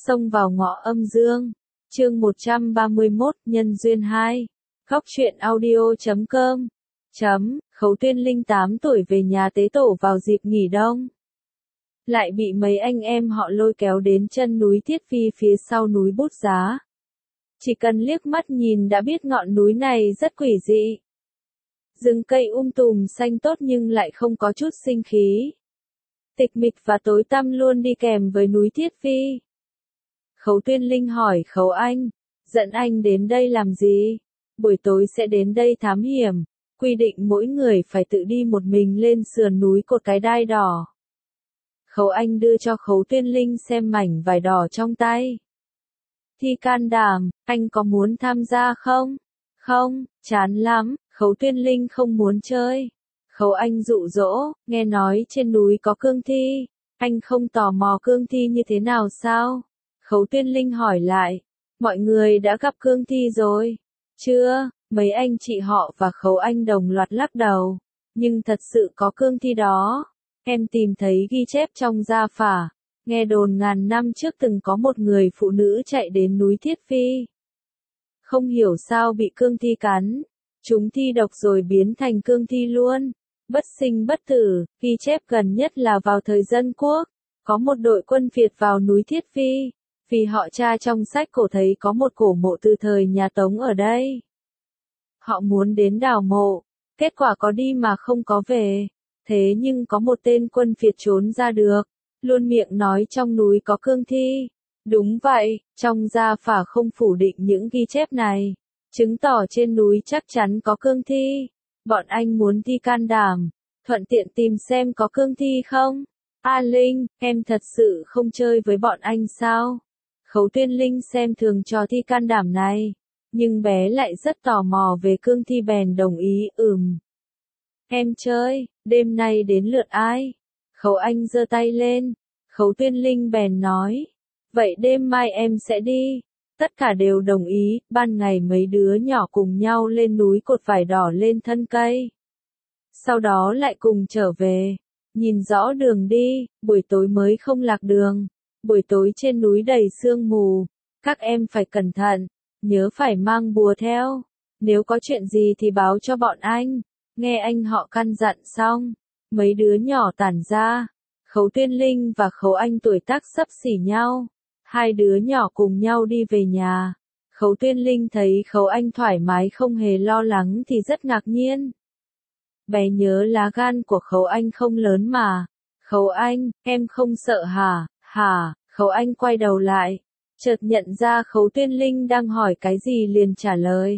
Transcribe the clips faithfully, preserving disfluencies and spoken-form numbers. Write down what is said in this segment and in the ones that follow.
Xông vào ngõ âm dương. Chương một trăm ba mươi mốt, nhân duyên hai. Góc truyện audio chấm com. Chấm, Khấu Tuyên Linh tám tuổi về nhà tế tổ vào dịp nghỉ đông. Lại bị mấy anh em họ lôi kéo đến chân núi Thiết Phi phía sau núi Bút Giá. Chỉ cần liếc mắt nhìn đã biết ngọn núi này rất quỷ dị. Rừng cây um tùm xanh tốt nhưng lại không có chút sinh khí. Tịch mịch và tối tăm luôn đi kèm với núi Thiết Phi. Khấu Tuyên Linh hỏi Khấu Anh, dẫn anh đến đây làm gì? Buổi tối sẽ đến đây thám hiểm, quy định mỗi người phải tự đi một mình lên sườn núi cột cái đai đỏ. Khấu Anh đưa cho Khấu Tuyên Linh xem mảnh vải đỏ trong tay. Thi can đảm, anh có muốn tham gia không? Không, chán lắm, Khấu Tuyên Linh không muốn chơi. Khấu Anh dụ dỗ, nghe nói trên núi có cương thi, anh không tò mò cương thi như thế nào sao? Khấu Tuyên Linh hỏi lại, mọi người đã gặp cương thi rồi? Chưa, mấy anh chị họ và Khấu Anh đồng loạt lắc đầu, nhưng thật sự có cương thi đó. Em tìm thấy ghi chép trong gia phả, nghe đồn ngàn năm trước từng có một người phụ nữ chạy đến núi Thiết Phi. Không hiểu sao bị cương thi cắn, chúng thi độc rồi biến thành cương thi luôn, bất sinh bất tử. Ghi chép gần nhất là vào thời Dân Quốc, có một đội quân Việt vào núi Thiết Phi, vì họ tra trong sách cổ thấy có một cổ mộ từ thời nhà Tống ở đây. Họ muốn đến đào mộ, kết quả có đi mà không có về. Thế nhưng có một tên quân Việt trốn ra được, luôn miệng nói trong núi có cương thi. Đúng vậy, trong gia phả không phủ định những ghi chép này, chứng tỏ trên núi chắc chắn có cương thi. Bọn anh muốn thi can đảm, thuận tiện tìm xem có cương thi không? A Linh, em thật sự không chơi với bọn anh sao? Khấu Tuyên Linh xem thường trò thi can đảm này, nhưng bé lại rất tò mò về cương thi bèn đồng ý. Ừm. Em chơi, đêm nay đến lượt ai? Khấu Anh giơ tay lên, Khấu Tuyên Linh bèn nói, vậy đêm mai em sẽ đi. Tất cả đều đồng ý, ban ngày mấy đứa nhỏ cùng nhau lên núi cột vải đỏ lên thân cây. Sau đó lại cùng trở về, nhìn rõ đường đi, buổi tối mới không lạc đường. Buổi tối trên núi đầy sương mù, các em phải cẩn thận, nhớ phải mang bùa theo. Nếu có chuyện gì thì báo cho bọn anh. Nghe anh họ căn dặn xong, mấy đứa nhỏ tản ra. Khấu Tuyên Linh và Khấu Anh tuổi tác xấp xỉ nhau, hai đứa nhỏ cùng nhau đi về nhà. Khấu Tuyên Linh thấy Khấu Anh thoải mái không hề lo lắng thì rất ngạc nhiên. Bé nhớ lá gan của Khấu Anh không lớn mà. Khấu Anh, em không sợ hả? Hả? Khấu Anh quay đầu lại, chợt nhận ra Khấu Tuyên Linh đang hỏi cái gì liền trả lời.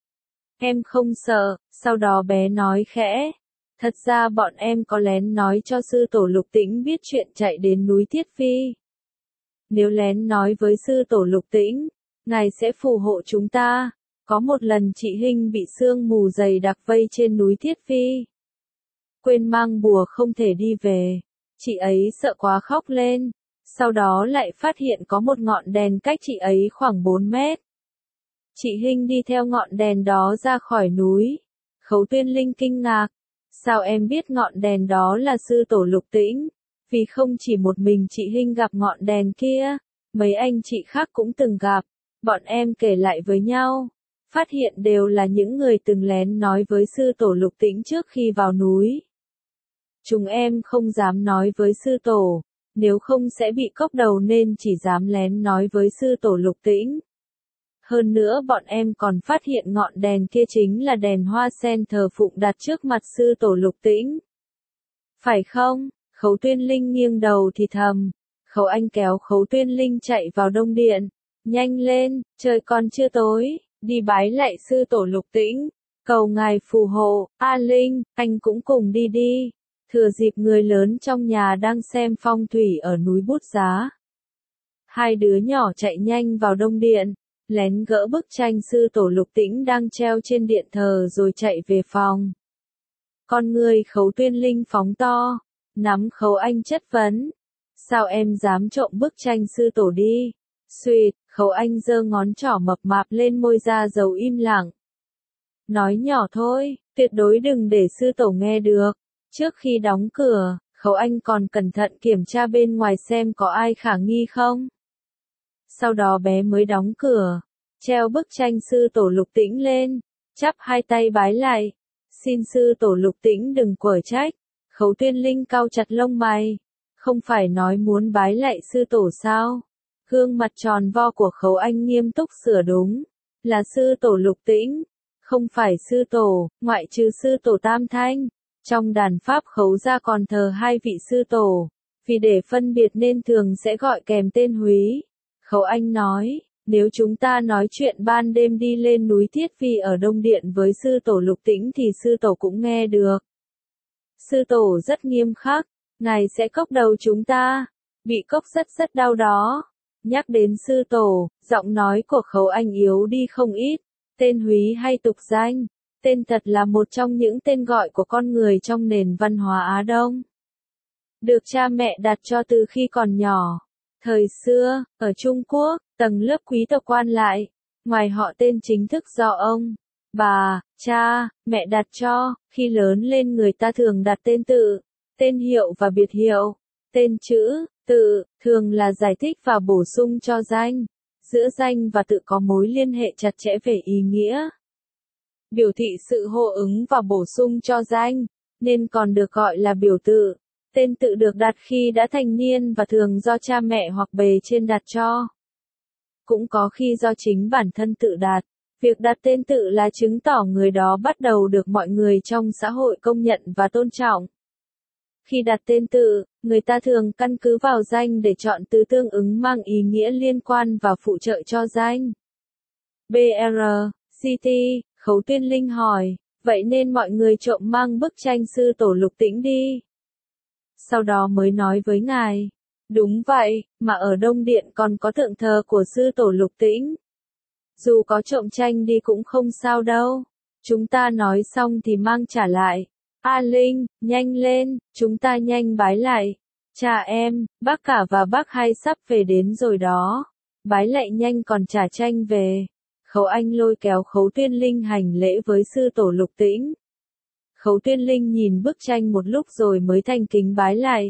Em không sợ. Sau đó bé nói khẽ, thật ra bọn em có lén nói cho sư tổ Lục Tĩnh biết chuyện chạy đến núi Thiết Phi. Nếu lén nói với sư tổ Lục Tĩnh, ngài sẽ phù hộ chúng ta. Có một lần chị Hinh bị sương mù dày đặc vây trên núi Thiết Phi, quên mang bùa không thể đi về. Chị ấy sợ quá khóc lên. Sau đó lại phát hiện có một ngọn đèn cách chị ấy khoảng bốn mét. Chị Hinh đi theo ngọn đèn đó ra khỏi núi. Khấu Tuyên Linh kinh ngạc. Sao em biết ngọn đèn đó là sư tổ Lục Tĩnh? Vì không chỉ một mình chị Hinh gặp ngọn đèn kia, mấy anh chị khác cũng từng gặp. Bọn em kể lại với nhau, phát hiện đều là những người từng lén nói với sư tổ Lục Tĩnh trước khi vào núi. Chúng em không dám nói với sư tổ, nếu không sẽ bị cốc đầu nên chỉ dám lén nói với sư tổ Lục Tĩnh. Hơn nữa bọn em còn phát hiện ngọn đèn kia chính là đèn hoa sen thờ phụng đặt trước mặt sư tổ Lục Tĩnh. Phải không? Khấu Tuyên Linh nghiêng đầu thì thầm. Khấu Anh kéo Khấu Tuyên Linh chạy vào đông điện. Nhanh lên, trời còn chưa tối, đi bái lạy sư tổ Lục Tĩnh, cầu ngài phù hộ. A Linh, anh cũng cùng đi đi. Thừa dịp người lớn trong nhà đang xem phong thủy ở núi Bút Giá, hai đứa nhỏ chạy nhanh vào đông điện, lén gỡ bức tranh sư tổ Lục Tĩnh đang treo trên điện thờ rồi chạy về phòng. Con người Khấu Tuyên Linh phóng to, nắm Khấu Anh chất vấn. Sao em dám trộm bức tranh sư tổ đi? Xuyệt, Khấu Anh giơ ngón trỏ mập mạp lên môi ra dấu im lặng. Nói nhỏ thôi, tuyệt đối đừng để sư tổ nghe được. Trước khi đóng cửa, Khấu Anh còn cẩn thận kiểm tra bên ngoài xem có ai khả nghi không. Sau đó bé mới đóng cửa, treo bức tranh sư tổ Lục Tĩnh lên, chắp hai tay bái lại. Xin sư tổ Lục Tĩnh đừng quở trách. Khấu Tuyên Linh cau chặt lông mày. Không phải nói muốn bái lại sư tổ sao? Gương mặt tròn vo của Khấu Anh nghiêm túc sửa đúng. Là sư tổ Lục Tĩnh. Không phải sư tổ, ngoại trừ sư tổ Tam Thanh. Trong đàn pháp Khấu gia còn thờ hai vị sư tổ. Vì để phân biệt nên thường sẽ gọi kèm tên húy. Khấu Anh nói, nếu chúng ta nói chuyện ban đêm đi lên núi Thiết Phi ở Đông Điện với sư tổ Lục Tĩnh thì sư tổ cũng nghe được. Sư tổ rất nghiêm khắc, ngài sẽ cốc đầu chúng ta, bị cốc rất rất đau đó. Nhắc đến sư tổ, giọng nói của Khấu Anh yếu đi không ít, tên húy hay tục danh, tên thật là một trong những tên gọi của con người trong nền văn hóa Á Đông. Được cha mẹ đặt cho từ khi còn nhỏ. Thời xưa, ở Trung Quốc, tầng lớp quý tộc quan lại, ngoài họ tên chính thức do ông, bà, cha, mẹ đặt cho, khi lớn lên người ta thường đặt tên tự, tên hiệu và biệt hiệu. Tên chữ, tự, thường là giải thích và bổ sung cho danh. Giữa danh và tự có mối liên hệ chặt chẽ về ý nghĩa. Biểu thị sự hô ứng và bổ sung cho danh, nên còn được gọi là biểu tự. Tên tự được đặt khi đã thành niên và thường do cha mẹ hoặc bề trên đặt cho. Cũng có khi do chính bản thân tự đặt. Việc đặt tên tự là chứng tỏ người đó bắt đầu được mọi người trong xã hội công nhận và tôn trọng. Khi đặt tên tự, người ta thường căn cứ vào danh để chọn từ tương ứng mang ý nghĩa liên quan và phụ trợ cho danh. bê rờ, xê tê, Khấu Tuyên Linh hỏi, vậy nên mọi người trộm mang bức tranh sư tổ Lục Tĩnh đi. Sau đó mới nói với ngài, đúng vậy, mà ở Đông Điện còn có tượng thờ của sư tổ Lục Tĩnh. Dù có trộm tranh đi cũng không sao đâu. Chúng ta nói xong thì mang trả lại. A Linh, nhanh lên, chúng ta nhanh bái lại. Cha em, bác cả và bác hai sắp về đến rồi đó. Bái lại nhanh còn trả tranh về. Khấu Anh lôi kéo Khấu Tuyên Linh hành lễ với sư tổ Lục Tĩnh. Khấu Tuyên Linh nhìn bức tranh một lúc rồi mới thành kính bái lại.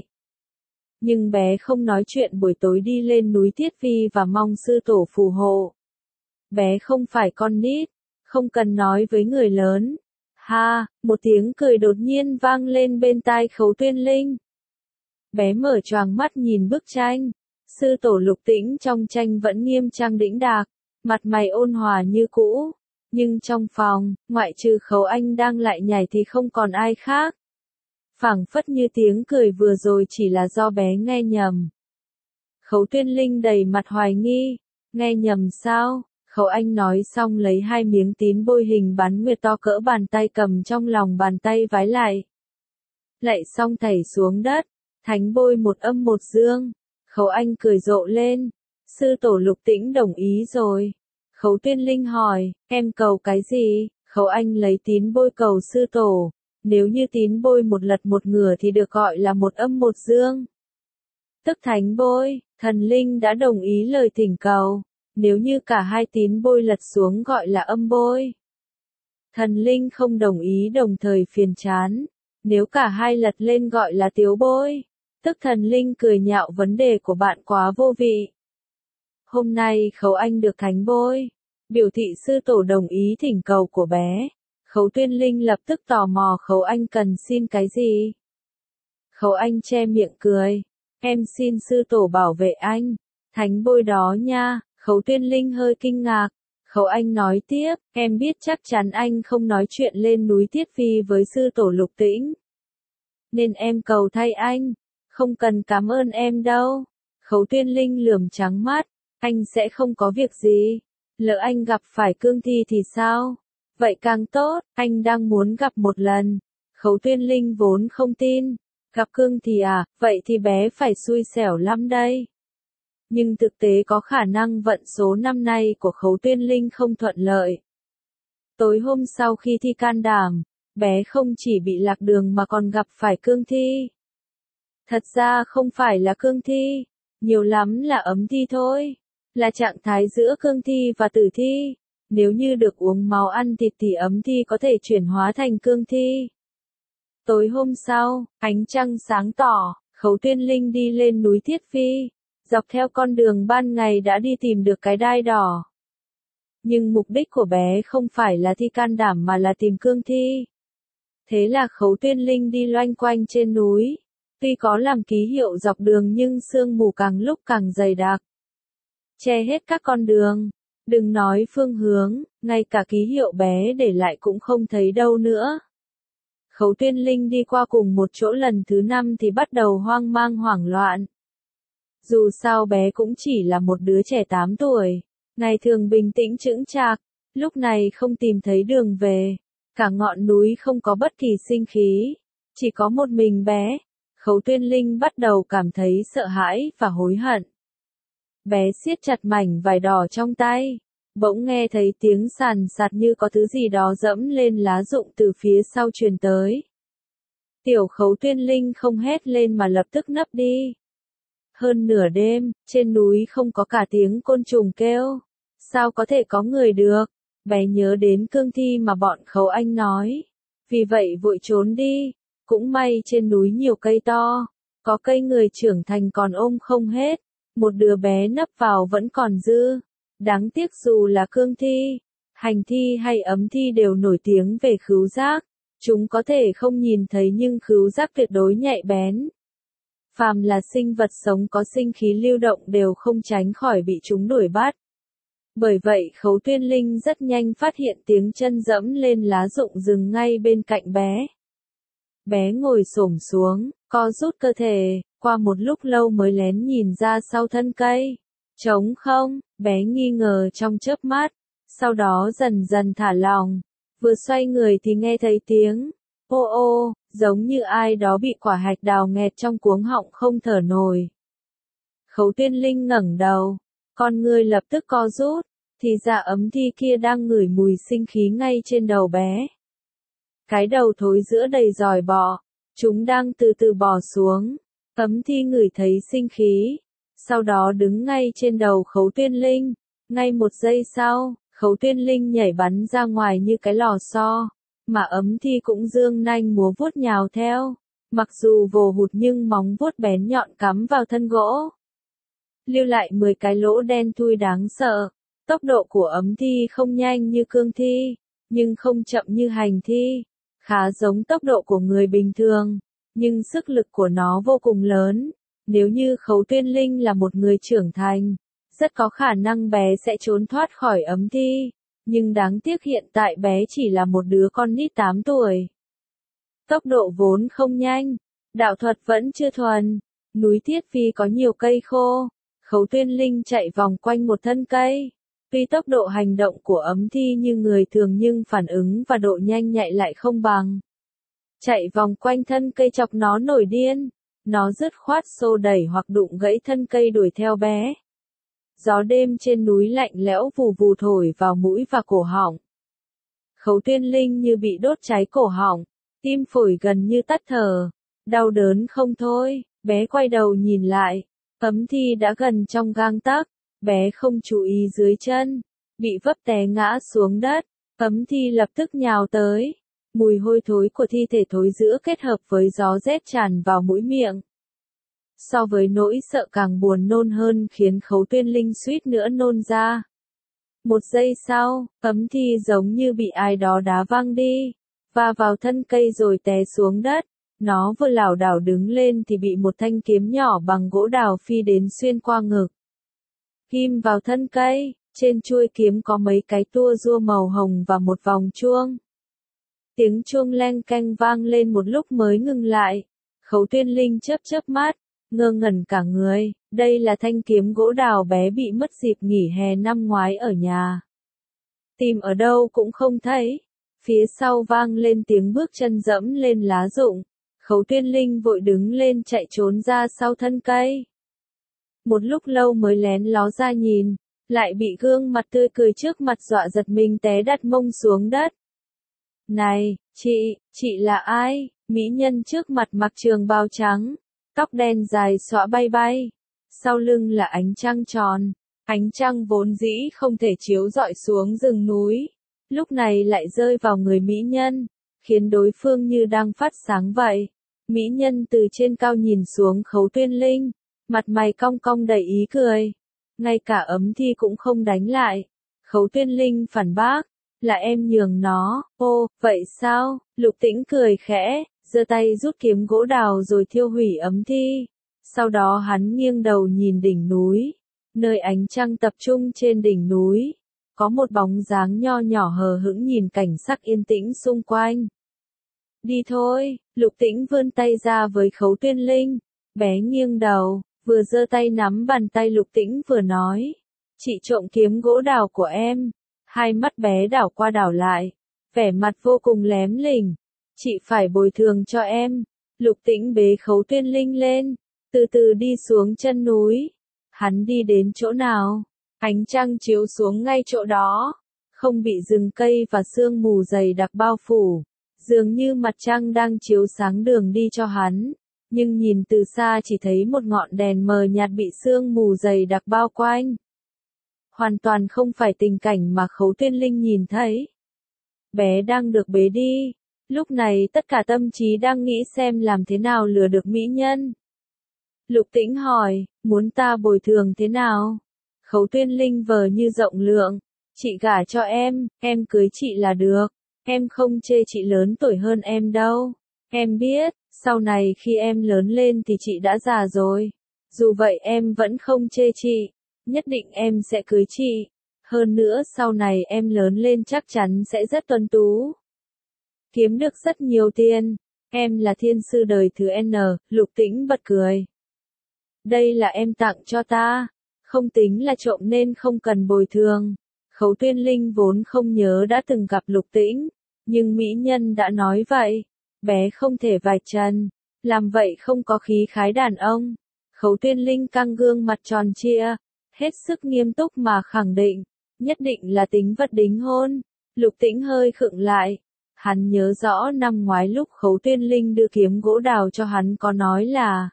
Nhưng bé không nói chuyện buổi tối đi lên núi Thiết Phi và mong sư tổ phù hộ. Bé không phải con nít, không cần nói với người lớn. Ha, một tiếng cười đột nhiên vang lên bên tai Khấu Tuyên Linh. Bé mở choàng mắt nhìn bức tranh. Sư tổ Lục Tĩnh trong tranh vẫn nghiêm trang đĩnh đạc, mặt mày ôn hòa như cũ. Nhưng trong phòng, ngoại trừ Khấu Anh đang lại nhảy thì không còn ai khác. Phảng phất như tiếng cười vừa rồi chỉ là do bé nghe nhầm. Khấu Tuyên Linh đầy mặt hoài nghi. Nghe nhầm sao? Khấu Anh nói xong lấy hai miếng tín bôi hình bán nguyệt to cỡ bàn tay cầm trong lòng bàn tay vái lại. Lại xong thảy xuống đất, thánh bôi một âm một dương. Khấu Anh cười rộ lên. Sư tổ Lục Tĩnh đồng ý rồi. Khấu Tuyên Linh hỏi, em cầu cái gì? Khấu Anh lấy tín bôi cầu sư tổ. Nếu như tín bôi một lật một ngửa thì được gọi là một âm một dương. Tức thánh bôi, thần linh đã đồng ý lời thỉnh cầu. Nếu như cả hai tín bôi lật xuống gọi là âm bôi. Thần linh không đồng ý đồng thời phiền chán. Nếu cả hai lật lên gọi là tiếu bôi. Tức thần linh cười nhạo vấn đề của bạn quá vô vị. Hôm nay Khấu Anh được thánh bôi. Biểu thị sư tổ đồng ý thỉnh cầu của bé. Khấu Tuyên Linh lập tức tò mò Khấu Anh cần xin cái gì. Khấu Anh che miệng cười. Em xin sư tổ bảo vệ anh. Thánh bôi đó nha. Khấu Tuyên Linh hơi kinh ngạc. Khấu Anh nói tiếp, em biết chắc chắn anh không nói chuyện lên núi Thiết Phi với sư tổ Lục Tĩnh. Nên em cầu thay anh. Không cần cảm ơn em đâu. Khấu Tuyên Linh lườm trắng mắt. Anh sẽ không có việc gì. Lỡ anh gặp phải cương thi thì sao? Vậy càng tốt, anh đang muốn gặp một lần. Khấu Tuyên Linh vốn không tin. Gặp cương thi à, vậy thì bé phải xui xẻo lắm đây. Nhưng thực tế có khả năng vận số năm nay của Khấu Tuyên Linh không thuận lợi. Tối hôm sau khi thi can đảm, bé không chỉ bị lạc đường mà còn gặp phải cương thi. Thật ra không phải là cương thi, nhiều lắm là ấm thi thôi. Là trạng thái giữa cương thi và tử thi. Nếu như được uống máu ăn thịt thì ấm thi có thể chuyển hóa thành cương thi. Tối hôm sau, ánh trăng sáng tỏ, Khấu Tuyên Linh đi lên núi Thiết Phi. dọc theo con đường ban ngày đã đi tìm được cái đai đỏ. Nhưng mục đích của bé không phải là thi can đảm mà là tìm cương thi. Thế là Khấu Tuyên Linh đi loanh quanh trên núi. Tuy có làm ký hiệu dọc đường nhưng sương mù càng lúc càng dày đặc, che hết các con đường. Đừng nói phương hướng, ngay cả ký hiệu bé để lại cũng không thấy đâu nữa. Khấu Tuyên Linh đi qua cùng một chỗ lần thứ năm thì bắt đầu hoang mang hoảng loạn. Dù sao bé cũng chỉ là một đứa trẻ tám tuổi, ngày thường bình tĩnh chững chạc, lúc này không tìm thấy đường về. Cả ngọn núi không có bất kỳ sinh khí, chỉ có một mình bé. Khấu Tuyên Linh bắt đầu cảm thấy sợ hãi và hối hận. Bé siết chặt mảnh vải đỏ trong tay, bỗng nghe thấy tiếng sàn sạt như có thứ gì đó dẫm lên lá rụng từ phía sau truyền tới. Tiểu Khấu Tuyên Linh không hét lên mà lập tức nấp đi. Hơn nửa đêm, trên núi không có cả tiếng côn trùng kêu. Sao có thể có người được? Bé nhớ đến cương thi mà bọn Khấu Anh nói. Vì vậy vội trốn đi. Cũng may trên núi nhiều cây to. Có cây người trưởng thành còn ôm không hết. Một đứa bé nấp vào vẫn còn dư. Đáng tiếc dù là cương thi, hành thi hay ấm thi đều nổi tiếng về khứu giác. Chúng có thể không nhìn thấy nhưng khứu giác tuyệt đối nhạy bén. Phàm là sinh vật sống có sinh khí lưu động đều không tránh khỏi bị chúng đuổi bắt. Bởi vậy Khấu Tuyên Linh rất nhanh phát hiện tiếng chân dẫm lên lá rụng rừng ngay bên cạnh bé. Bé ngồi xổm xuống, co rút cơ thể, qua một lúc lâu mới lén nhìn ra sau thân cây. Trống không, bé nghi ngờ trong chớp mắt, sau đó dần dần thả lỏng. Vừa xoay người thì nghe thấy tiếng ô ô, giống như ai đó bị quả hạch đào nghẹt trong cuống họng không thở nổi. Khấu Tuyên Linh ngẩng đầu, con ngươi lập tức co rút, thì ra ấm thi kia đang ngửi mùi sinh khí ngay trên đầu bé. Cái đầu thối giữa đầy giòi bọ, chúng đang từ từ bò xuống. Ấm thi ngửi thấy sinh khí, sau đó đứng ngay trên đầu Khấu Tuyên Linh. Ngay một giây sau, Khấu Tuyên Linh nhảy bắn ra ngoài như cái lò xo, mà ấm thi cũng dương nanh múa vuốt nhào theo. Mặc dù vồ hụt nhưng móng vuốt bén nhọn cắm vào thân gỗ, lưu lại mười cái lỗ đen thui đáng sợ. Tốc độ của ấm thi không nhanh như cương thi, nhưng không chậm như hành thi, khá giống tốc độ của người bình thường, nhưng sức lực của nó vô cùng lớn. Nếu như Khấu Tuyên Linh là một người trưởng thành, rất có khả năng bé sẽ trốn thoát khỏi ấm thi, nhưng đáng tiếc hiện tại bé chỉ là một đứa con nít tám tuổi. Tốc độ vốn không nhanh, đạo thuật vẫn chưa thuần, núi Thiết Phi có nhiều cây khô, Khấu Tuyên Linh chạy vòng quanh một thân cây. Tuy tốc độ hành động của ấm thi như người thường nhưng phản ứng và độ nhanh nhạy lại không bằng. Chạy vòng quanh thân cây chọc nó nổi điên, nó dứt khoát xô đẩy hoặc đụng gãy thân cây đuổi theo bé. Gió đêm trên núi lạnh lẽo vù vù thổi vào mũi và cổ họng. Khấu Tuyên Linh như bị đốt cháy cổ họng, tim phổi gần như tắt thở, đau đớn không thôi. Bé quay đầu nhìn lại, ấm thi đã gần trong gang tấc. Bé không chú ý dưới chân, bị vấp té ngã xuống đất. Ấm thi lập tức nhào tới. Mùi hôi thối của thi thể thối rữa kết hợp với gió rét tràn vào mũi miệng. So với nỗi sợ càng buồn nôn hơn khiến Khấu Tuyên Linh suýt nữa nôn ra. Một giây sau, ấm thi giống như bị ai đó đá văng đi, va vào thân cây rồi té xuống đất. Nó vừa lảo đảo đứng lên thì bị một thanh kiếm nhỏ bằng gỗ đào phi đến xuyên qua ngực, ghim vào thân cây. Trên chuôi kiếm có mấy cái tua rua màu hồng và một vòng chuông. Tiếng chuông leng keng vang lên một lúc mới ngừng lại. Khấu Tuyên Linh chớp chớp mắt, ngơ ngẩn cả người. Đây là thanh kiếm gỗ đào bé bị mất dịp nghỉ hè năm ngoái ở nhà. Tìm ở đâu cũng không thấy. Phía sau vang lên tiếng bước chân dẫm lên lá rụng. Khấu Tuyên Linh vội đứng lên chạy trốn ra sau thân cây. Một lúc lâu mới lén ló ra nhìn, lại bị gương mặt tươi cười trước mặt dọa giật mình té đặt mông xuống đất. Này, chị, chị là ai? Mỹ nhân trước mặt mặc trường bào trắng, tóc đen dài xõa bay bay, sau lưng là ánh trăng tròn. Ánh trăng vốn dĩ không thể chiếu rọi xuống rừng núi, lúc này lại rơi vào người mỹ nhân, khiến đối phương như đang phát sáng vậy. Mỹ nhân từ trên cao nhìn xuống Khấu Tuyên Linh, mặt mày cong cong đầy ý cười. Ngay cả ấm thi cũng không đánh lại. Khấu Tuyên Linh phản bác, là em nhường nó. Ô, vậy sao? Lục Tĩnh cười khẽ, giơ tay rút kiếm gỗ đào rồi thiêu hủy ấm thi. Sau đó hắn nghiêng đầu nhìn đỉnh núi, nơi ánh trăng tập trung trên đỉnh núi. Có một bóng dáng nho nhỏ hờ hững nhìn cảnh sắc yên tĩnh xung quanh. Đi thôi, Lục Tĩnh vươn tay ra với Khấu Tuyên Linh. Bé nghiêng đầu, vừa giơ tay nắm bàn tay Lục Tĩnh vừa nói. Chị trộm kiếm gỗ đào của em. Hai mắt bé đảo qua đảo lại, vẻ mặt vô cùng lém lỉnh. Chị phải bồi thường cho em. Lục Tĩnh bế Khấu Tuyên Linh lên, từ từ đi xuống chân núi. Hắn đi đến chỗ nào, ánh trăng chiếu xuống ngay chỗ đó, không bị rừng cây và sương mù dày đặc bao phủ. Dường như mặt trăng đang chiếu sáng đường đi cho hắn, nhưng nhìn từ xa chỉ thấy một ngọn đèn mờ nhạt bị sương mù dày đặc bao quanh. Hoàn toàn không phải tình cảnh mà Khấu Tuyên Linh nhìn thấy. Bé đang được bế đi, lúc này tất cả tâm trí đang nghĩ xem làm thế nào lừa được mỹ nhân. Lục Tĩnh hỏi, muốn ta bồi thường thế nào? Khấu Tuyên Linh vờ như rộng lượng, chị gả cho em, em cưới chị là được, em không chê chị lớn tuổi hơn em đâu. Em biết, sau này khi em lớn lên thì chị đã già rồi. Dù vậy em vẫn không chê chị. Nhất định em sẽ cưới chị. Hơn nữa sau này em lớn lên chắc chắn sẽ rất tuấn tú. Kiếm được rất nhiều tiền. Em là thiên sư đời thứ N, Lục Tĩnh bật cười. Đây là em tặng cho ta. Không tính là trộm nên không cần bồi thường. Khấu Tuyên Linh vốn không nhớ đã từng gặp Lục Tĩnh. Nhưng mỹ nhân đã nói vậy. Bé không thể vạch trần. Làm vậy không có khí khái đàn ông. Khấu Tuyên Linh căng gương mặt tròn trịa. Hết sức nghiêm túc mà khẳng định, nhất định là tính vật đính hôn. Lục Tĩnh hơi khựng lại. Hắn nhớ rõ năm ngoái lúc Khấu Tuyên Linh đưa kiếm gỗ đào cho hắn có nói là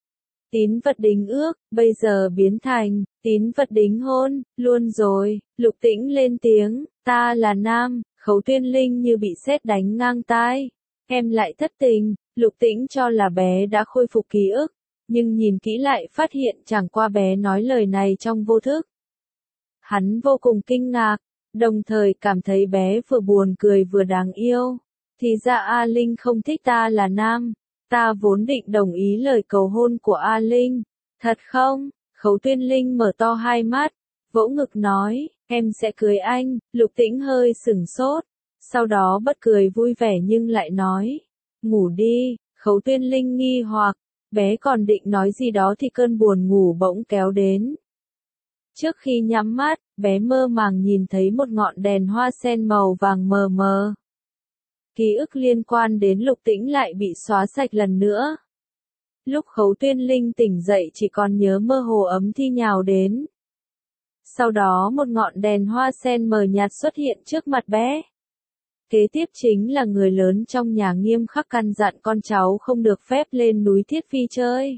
tín vật đính ước, bây giờ biến thành tín vật đính hôn, luôn rồi. Lục Tĩnh lên tiếng, ta là nam. Khấu Tuyên Linh như bị sét đánh ngang tai. Em lại thất tình. Lục Tĩnh cho là bé đã khôi phục ký ức. Nhưng nhìn kỹ lại phát hiện chẳng qua bé nói lời này trong vô thức. Hắn vô cùng kinh ngạc, đồng thời cảm thấy bé vừa buồn cười vừa đáng yêu. Thì ra A Linh không thích ta là nam, ta vốn định đồng ý lời cầu hôn của A Linh. Thật không? Khấu Tuyên Linh mở to hai mắt, vỗ ngực nói, em sẽ cưới anh. Lục Tĩnh hơi sửng sốt, sau đó bật cười vui vẻ nhưng lại nói, ngủ đi. Khấu Tuyên Linh nghi hoặc. Bé còn định nói gì đó thì cơn buồn ngủ bỗng kéo đến. Trước khi nhắm mắt, bé mơ màng nhìn thấy một ngọn đèn hoa sen màu vàng mờ mờ. Ký ức liên quan đến Lục Tĩnh lại bị xóa sạch lần nữa. Lúc Khấu Tuyên Linh tỉnh dậy chỉ còn nhớ mơ hồ ấm thi nhào đến. Sau đó một ngọn đèn hoa sen mờ nhạt xuất hiện trước mặt bé. Kế tiếp chính là người lớn trong nhà nghiêm khắc căn dặn con cháu không được phép lên núi Thiết Phi chơi.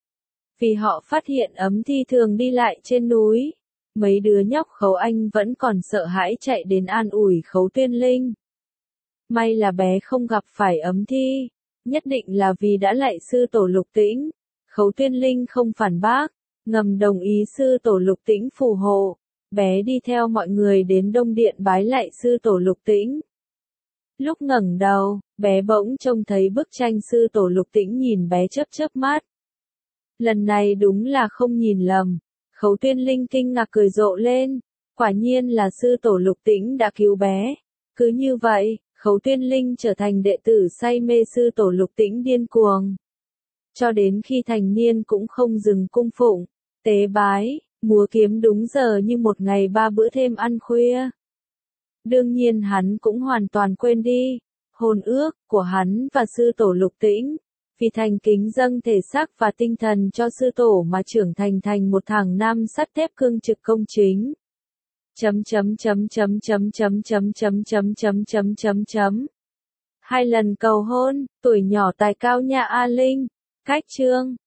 Vì họ phát hiện ấm thi thường đi lại trên núi. Mấy đứa nhóc Khấu Anh vẫn còn sợ hãi chạy đến an ủi Khấu Tuyên Linh. May là bé không gặp phải ấm thi. Nhất định là vì đã lạy sư tổ Lục Tĩnh. Khấu Tuyên Linh không phản bác, ngầm đồng ý sư tổ Lục Tĩnh phù hộ. Bé đi theo mọi người đến Đông Điện bái lạy sư tổ Lục Tĩnh. Lúc ngẩng đầu, bé bỗng trông thấy bức tranh sư tổ Lục Tĩnh nhìn bé chớp chớp mắt. Lần này đúng là không nhìn lầm. Khấu Tuyên Linh kinh ngạc cười rộ lên. Quả nhiên là sư tổ Lục Tĩnh đã cứu bé. Cứ như vậy, Khấu Tuyên Linh trở thành đệ tử say mê sư tổ Lục Tĩnh điên cuồng. Cho đến khi thành niên cũng không dừng cung phụng, tế bái, múa kiếm đúng giờ như một ngày ba bữa thêm ăn khuya. Đương nhiên hắn cũng hoàn toàn quên đi hôn ước của hắn và sư tổ Lục Tĩnh, vì thành kính dâng thể xác và tinh thần cho sư tổ mà trưởng thành thành một thằng nam sắt thép cương trực công chính. Chấm chấm chấm chấm chấm chấm chấm chấm chấm chấm chấm chấm chấm. Hai lần cầu hôn, tuổi nhỏ tài cao nhà A Linh. Cách chương